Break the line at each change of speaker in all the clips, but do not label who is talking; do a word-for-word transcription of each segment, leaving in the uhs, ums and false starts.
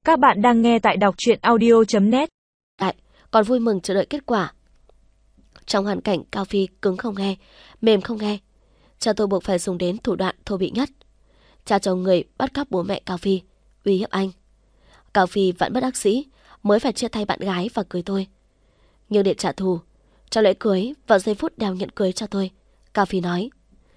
Các bạn đang nghe tại đọc truyện audio chấm net.
Lại, còn vui mừng chờ đợi kết quả. Trong hoàn cảnh Cao Phi cứng không nghe, mềm không nghe, cha tôi buộc phải dùng đến thủ đoạn thô bỉ nhất. Cha chồng người bắt cóc bố mẹ Cao Phi, uy hiếp anh. Cao Phi vẫn bất đắc dĩ mới phải chia tay bạn gái và cưới tôi. Nhưng để trả thù, trong lễ cưới vào giây phút đeo nhẫn cưới cho tôi, Cao Phi nói: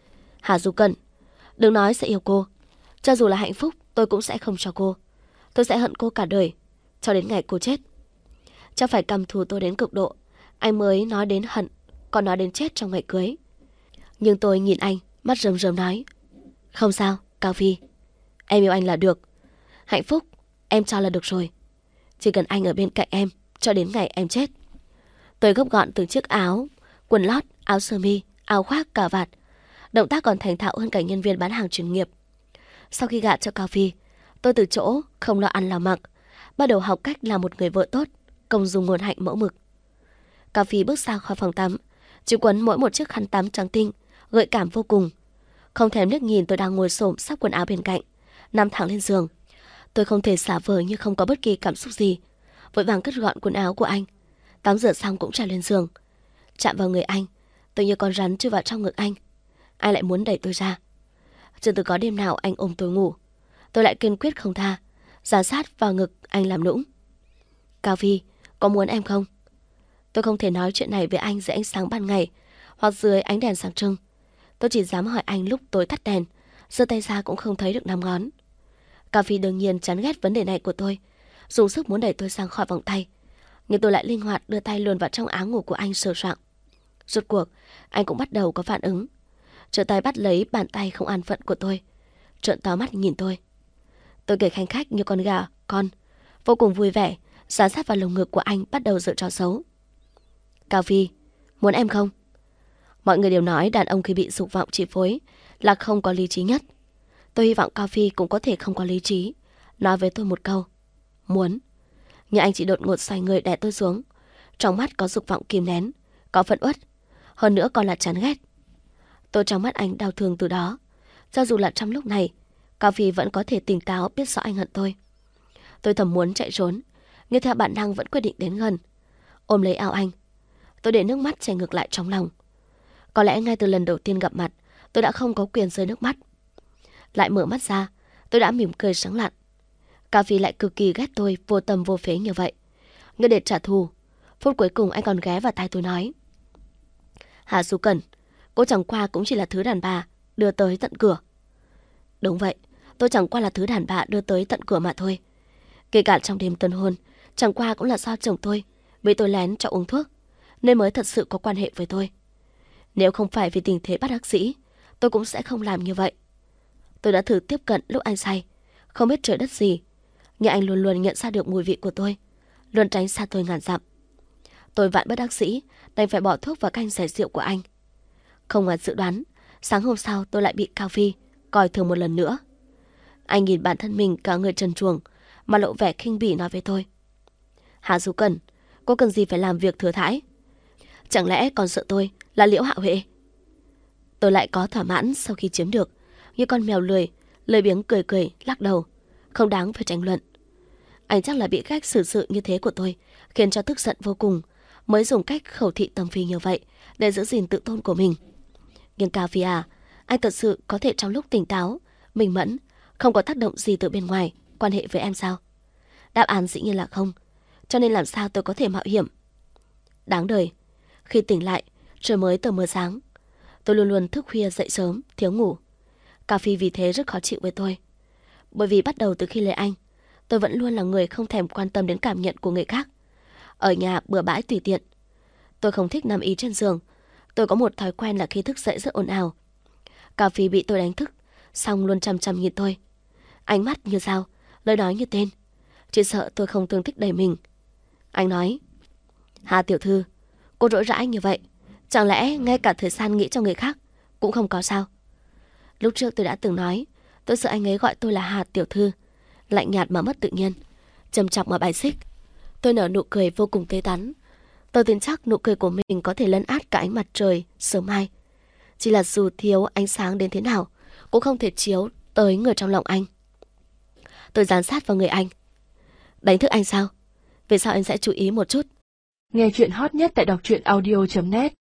Hà Du Cẩn, đừng nói sẽ yêu cô. Cho dù là hạnh phúc tôi cũng sẽ không cho cô. Tôi sẽ hận cô cả đời, cho đến ngày cô chết. Chắc phải căm thù tôi đến cực độ, anh mới nói đến hận, còn nói đến chết trong ngày cưới. Nhưng tôi nhìn anh, mắt rơm rơm nói: Không sao, Cao Phi, em yêu anh là được. Hạnh phúc em cho là được rồi. Chỉ cần anh ở bên cạnh em cho đến ngày em chết. Tôi gấp gọn từng chiếc áo, quần lót, áo sơ mi, áo khoác, cà vạt. Động tác còn thành thạo hơn cả nhân viên bán hàng chuyên nghiệp. Sau khi gả cho Cao Phi, tôi từ chỗ không lo ăn lo mặc, bắt đầu học cách làm một người vợ tốt, công dung ngôn hạnh mẫu mực. Cao Phi bước ra khỏi phòng tắm, chỉ quấn mỗi một chiếc khăn tắm trắng tinh, gợi cảm vô cùng. Không thèm liếc nhìn tôi đang ngồi xổm sắp quần áo bên cạnh, nằm thẳng lên giường. Tôi không thể xả vờ như không có bất kỳ cảm xúc gì, vội vàng cất gọn quần áo của anh, tắm rửa xong cũng trèo lên giường. Chạm vào người anh, tôi như con rắn chui vào trong ngực anh. Anh lại muốn đẩy tôi ra. Chưa từng có đêm nào anh ôm tôi ngủ, tôi lại kiên quyết không tha, dán sát vào ngực anh làm nũng. Cao Phi, có muốn em không? Tôi không thể nói chuyện này với anh dưới ánh sáng ban ngày hoặc dưới ánh đèn sáng trưng. Tôi chỉ dám hỏi anh lúc tối tắt đèn, giơ tay ra cũng không thấy được năm ngón. Cao Phi đương nhiên chán ghét vấn đề này của tôi, dùng sức muốn đẩy tôi sang khỏi vòng tay, nhưng tôi lại linh hoạt đưa tay luồn vào trong áo ngủ của anh sờ soạng. Rốt cuộc anh cũng bắt đầu có phản ứng, trở tay bắt lấy bàn tay không an phận của tôi, trợn to mắt nhìn tôi. Tôi kể khanh khách như con gà con, vô cùng vui vẻ, dán sát vào lồng ngực của anh, bắt đầu giở trò xấu. Cao Phi, muốn em không? Mọi người đều nói đàn ông khi bị dục vọng chi phối là không có lý trí nhất. Tôi hy vọng Cao Phi cũng có thể không có lý trí, nói với tôi một câu: muốn. Nhưng anh chỉ đột ngột xoay người đè tôi xuống. Trong mắt có dục vọng kìm nén, có phẫn uất, hơn nữa còn là chán ghét. Tôi trong mắt anh đau thương từ đó. Cho dù là trong lúc này, Cao Phi vẫn có thể tỉnh táo, biết rõ anh hận tôi. Tôi thầm muốn chạy trốn, nhưng theo bản năng vẫn quyết định đến gần, ôm lấy áo anh. Tôi để nước mắt chảy ngược lại trong lòng. Có lẽ ngay từ lần đầu tiên gặp mặt, tôi đã không có quyền rơi nước mắt. Lại mở mắt ra, tôi đã mỉm cười sáng lạn. Cao Phi lại cực kỳ ghét tôi vô tâm vô phế như vậy. Nhưng để trả thù, phút cuối cùng anh còn ghé vào tai tôi nói: Hà Du Cẩn, cô chẳng qua cũng chỉ là thứ đàn bà đưa tới tận cửa. Đúng vậy, tôi chẳng qua là thứ đàn bà đưa tới tận cửa mà thôi. Kể cả trong đêm tân hôn, chẳng qua cũng là do chồng tôi bị tôi lén cho uống thuốc, nên mới thật sự có quan hệ với tôi. Nếu không phải vì tình thế bất đắc dĩ, tôi cũng sẽ không làm như vậy. Tôi đã thử tiếp cận lúc anh say, không biết trời đất gì, nhưng anh luôn luôn nhận ra được mùi vị của tôi, luôn tránh xa tôi ngàn dặm. Tôi vạn bất đắc dĩ đành phải bỏ thuốc vào canh giải rượu của anh. Không ngoài dự đoán, sáng hôm sau tôi lại bị Cao Phi coi thường một lần nữa. Anh nhìn bản thân mình cả người trần truồng mà lộ vẻ khinh bỉ nói với tôi: Hà Du Cẩn, cô cần gì phải làm việc thừa thãi? Chẳng lẽ còn sợ tôi là Liễu Hạo Huệ? Tôi lại có thỏa mãn sau khi chiếm được, như con mèo lười, lười biếng cười cười lắc đầu, không đáng phải tranh luận. Anh chắc là bị cách xử sự như thế của tôi khiến cho tức giận vô cùng, mới dùng cách khẩu thị tâm phi như vậy để giữ gìn tự tôn của mình. Nhưng Cao Phi à, anh thật sự có thể trong lúc tỉnh táo, minh mẫn, không có tác động gì từ bên ngoài quan hệ với em sao? Đáp án dĩ nhiên là không, cho nên làm sao tôi có thể mạo hiểm? Đáng đời, khi tỉnh lại trời mới tờ mờ sáng. Tôi luôn luôn thức khuya dậy sớm, thiếu ngủ. Cao Phi vì thế rất khó chịu với tôi. Bởi vì bắt đầu từ khi lấy anh, tôi vẫn luôn là người không thèm quan tâm đến cảm nhận của người khác. Ở nhà bừa bãi tùy tiện. Tôi không thích nằm ý trên giường. Tôi có một thói quen là khi thức dậy rất ồn ào. Cao Phi bị tôi đánh thức, xong luôn chăm chăm nhìn tôi, ánh mắt như dao, lời nói như tên, chỉ sợ tôi không tương thích đầy mình. Anh nói: Hà tiểu thư, cô rỗi rãi như vậy, chẳng lẽ ngay cả thời gian nghĩ cho người khác cũng không có sao? Lúc trước tôi đã từng nói tôi sợ anh ấy gọi tôi là Hà tiểu thư, lạnh nhạt mà mất tự nhiên, trầm trọng mà bài xích. Tôi nở nụ cười vô cùng tươi tắn. Tôi tin chắc nụ cười của mình có thể lấn át cả ánh mặt trời sớm mai. Chỉ là dù thiếu ánh sáng đến thế nào cũng không thể chiếu tới người trong lòng anh. Tôi dán sát vào người anh. Đánh thức anh sao? Vì sao anh sẽ chú ý một chút?
Nghe chuyện hot nhất tại đọc truyện audio chấm net.